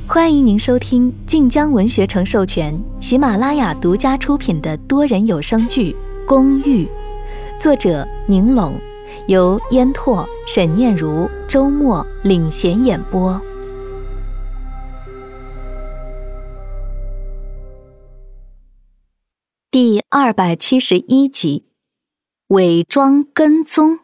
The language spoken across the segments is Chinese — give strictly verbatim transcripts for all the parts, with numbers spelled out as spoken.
欢迎您收听晋江文学城授权、喜马拉雅独家出品的多人有声剧《公寓》，作者宁拢，由烟拓、沈念如、周末领衔演播。第二百七十一集，伪装跟踪。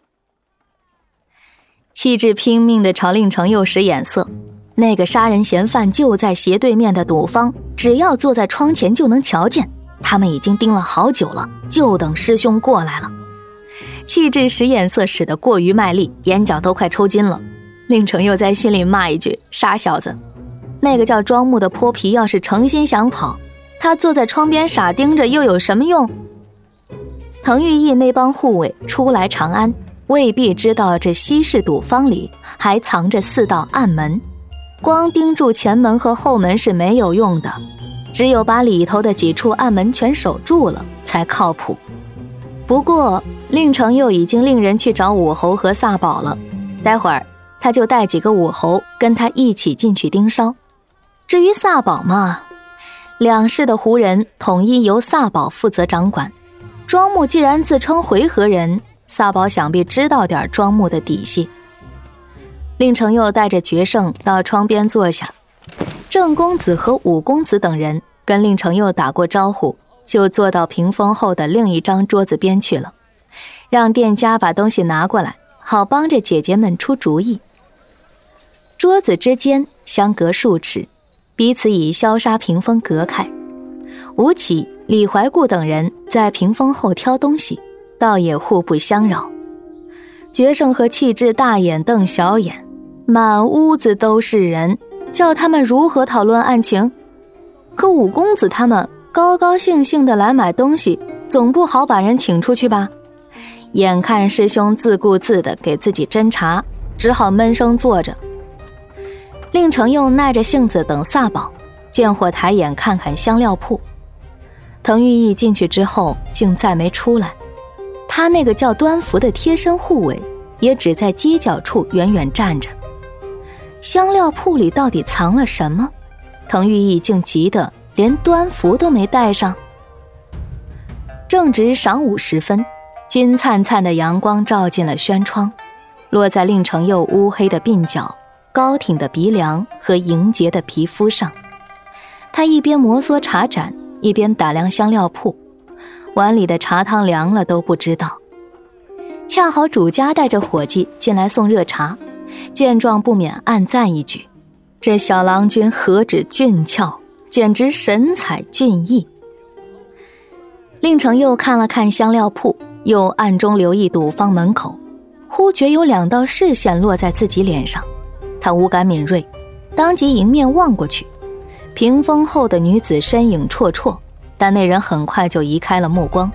气质拼命地朝令程佑使眼色，那个杀人嫌犯就在斜对面的赌坊，只要坐在窗前就能瞧见。他们已经盯了好久了，就等师兄过来了。气质使眼色使得过于卖力，眼角都快抽筋了。令程佑在心里骂一句：傻小子。那个叫庄木的泼皮要是诚心想跑，他坐在窗边傻盯着又有什么用？滕玉义那帮护卫初来长安，未必知道这西式赌坊里还藏着四道暗门，光盯住前门和后门是没有用的，只有把里头的几处暗门全守住了才靠谱。不过令程佑已经令人去找武侯和萨宝了，待会儿他就带几个武侯跟他一起进去盯梢。至于萨宝嘛，两市的胡人统一由萨宝负责掌管。庄木既然自称回纥人，萨宝想必知道点庄木的底细。令程佑带着决胜到窗边坐下，郑公子和武公子等人跟令程佑打过招呼，就坐到屏风后的另一张桌子边去了，让店家把东西拿过来，好帮着姐姐们出主意。桌子之间相隔数尺，彼此以消杀屏风隔开。吴起、李怀固等人在屏风后挑东西，倒也互不相扰。决胜和气质大眼瞪小眼，满屋子都是人，叫他们如何讨论案情？可五公子他们高高兴兴地来买东西，总不好把人请出去吧？眼看师兄自顾自地给自己斟茶，只好闷声坐着。令程佑耐着性子等萨宝，见或抬眼看看香料铺。滕玉义进去之后竟再没出来，他那个叫端福的贴身护卫也只在街角处远远站着。香料铺里到底藏了什么？滕玉义竟急得连端福都没带上。正值晌午时分，金灿灿的阳光照进了轩窗，落在令程佑乌黑的鬓角、高挺的鼻梁和莹洁的皮肤上。他一边摩挲茶盏，一边打量香料铺，碗里的茶汤凉了都不知道。恰好主家带着伙计进来送热茶，见状不免暗赞一句：这小郎君何止俊俏，简直神采俊逸。令程佑看了看香料铺，又暗中留意赌坊门口，忽觉有两道视线落在自己脸上，他五感敏锐，当即迎面望过去。屏风后的女子身影绰绰，但那人很快就移开了目光。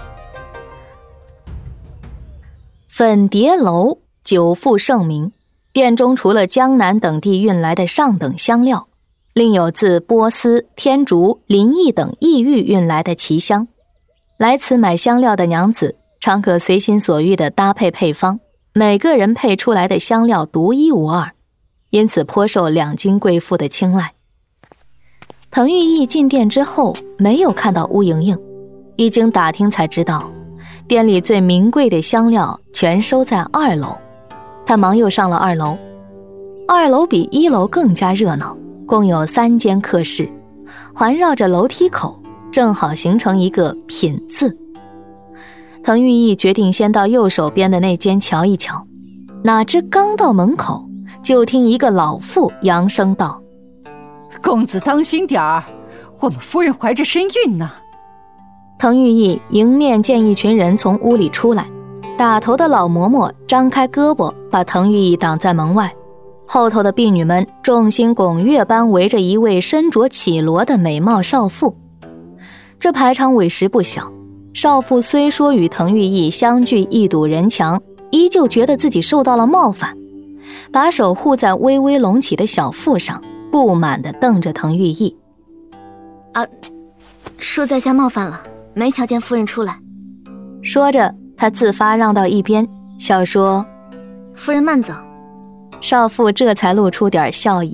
粉蝶楼久负盛名，店中除了江南等地运来的上等香料，另有自波斯、天竺、临邑等异域运来的奇香。来此买香料的娘子常可随心所欲地搭配配方，每个人配出来的香料独一无二，因此颇受两京贵妇的青睐。滕玉义进店之后没有看到乌莹莹，一经打听才知道店里最名贵的香料全收在二楼。他忙又上了二楼，二楼比一楼更加热闹，共有三间客室，环绕着楼梯口，正好形成一个品字。滕玉义决定先到右手边的那间瞧一瞧，哪知刚到门口，就听一个老妇扬声道： 公子当心点儿，我们夫人怀着身孕呢。 滕玉义迎面见一群人从屋里出来，打头的老嬷嬷张开胳膊把滕玉义挡在门外，后头的婢女们众星拱月般围着一位身着绮罗的美貌少妇。这排场委实不小，少妇虽说与滕玉义相距一堵人墙，依旧觉得自己受到了冒犯，把手护在微微隆起的小腹上，不满地瞪着滕玉义。 啊，恕在下冒犯了，没瞧见夫人出来。 说着他自发让到一边，笑说： 夫人慢走。 少妇这才露出点笑意，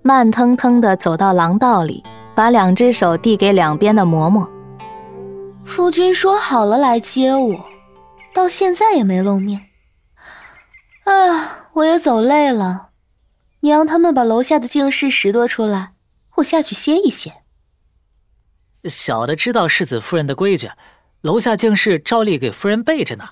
慢腾腾地走到廊道里，把两只手递给两边的嬷嬷。 夫君说好了来接我，到现在也没露面。哎呀，我也走累了，你让他们把楼下的净室拾掇出来，我下去歇一歇。 小的知道世子夫人的规矩，楼下净室照例给夫人备着呢。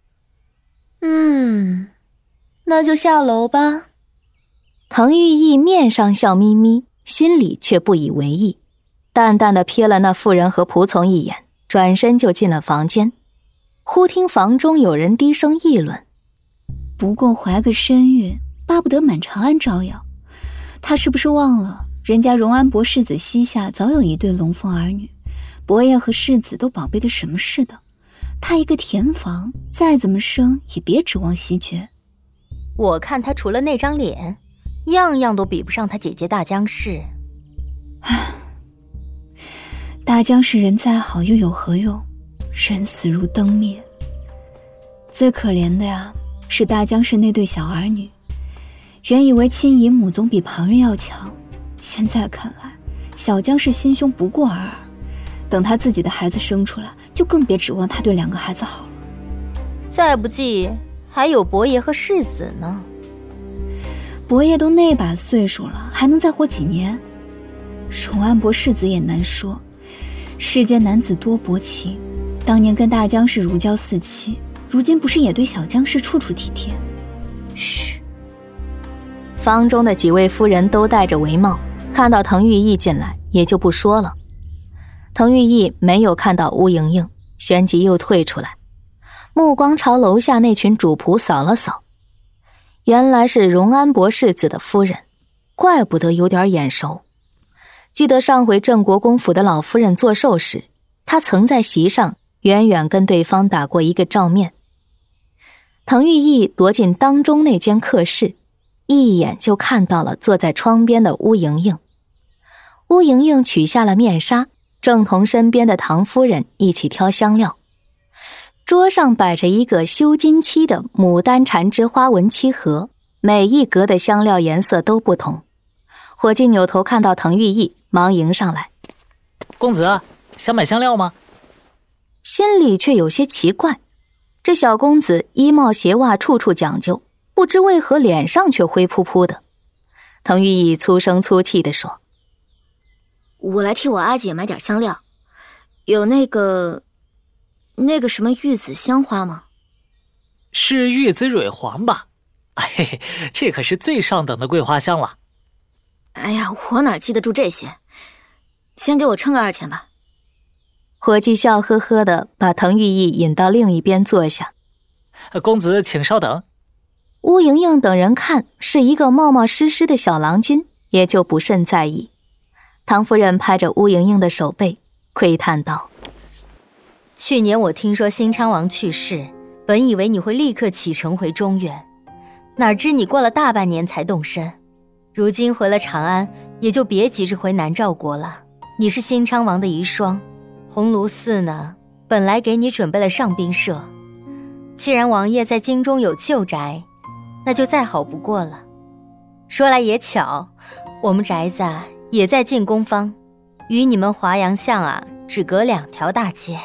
嗯，那就下楼吧。 滕玉意面上笑眯眯，心里却不以为意，淡淡的瞥了那妇人和仆从一眼，转身就进了房间。忽听房中有人低声议论： 不过怀个身孕，巴不得满长安招摇。他是不是忘了人家荣安伯世子膝下早有一对龙凤儿女，伯爷和世子都宝贝的什么似的，他一个田房再怎么生也别指望西决。 我看他除了那张脸，样样都比不上他姐姐大江氏。 唉，大江氏人再好又有何用？人死如灯灭。最可怜的呀，是大江氏那对小儿女，原以为亲姨母总比旁人要强，现在看来，小江氏心胸不过尔尔。等他自己的孩子生出来，就更别指望他对两个孩子好了。 再不济，还有伯爷和世子呢。 伯爷都那把岁数了，还能再活几年？荣安伯世子也难说，世间男子多薄情，当年跟大江氏如胶似漆，如今不是也对小江氏处处体贴？ 嘘。房中的几位夫人都戴着帷帽，看到滕玉意进来，也就不说了。滕玉意没有看到乌莹莹，旋即又退出来，目光朝楼下那群主仆扫了扫。原来是荣安伯世子的夫人，怪不得有点眼熟。记得上回郑国公府的老夫人做寿时，他曾在席上远远跟对方打过一个照面。滕玉意踱进当中那间客室，一眼就看到了坐在窗边的乌莹莹。乌莹莹取下了面纱，正同身边的唐夫人一起挑香料。桌上摆着一个修金漆的牡丹缠枝花纹漆盒，每一格的香料颜色都不同。伙计扭头看到滕玉意，忙迎上来： 公子，想买香料吗？ 心里却有些奇怪，这小公子衣帽鞋袜处处讲究，不知为何脸上却灰扑扑的。滕玉意粗声粗气地说： 我来替我阿姐买点香料，有那个那个什么玉子香花吗？ 是玉子蕊黄吧？嘿嘿，这可是最上等的桂花香了。 哎呀，我哪记得住这些，先给我称个二钱吧。 伙计笑呵呵地把滕玉意引到另一边坐下。 公子请稍等。 乌莹莹等人看是一个冒冒失失的小郎君，也就不甚在意。唐夫人拍着乌莹莹的手背，喟叹道： 去年我听说新昌王去世，本以为你会立刻启程回中原，哪知你过了大半年才动身。如今回了长安，也就别急着回南诏国了。你是新昌王的遗孀，鸿胪寺呢，本来给你准备了上宾舍。既然王爷在京中有旧宅，那就再好不过了。说来也巧，我们宅子啊也在进宫方，与你们华阳巷啊只隔两条大街。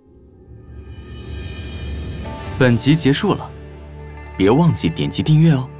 本集结束了，别忘记点击订阅哦。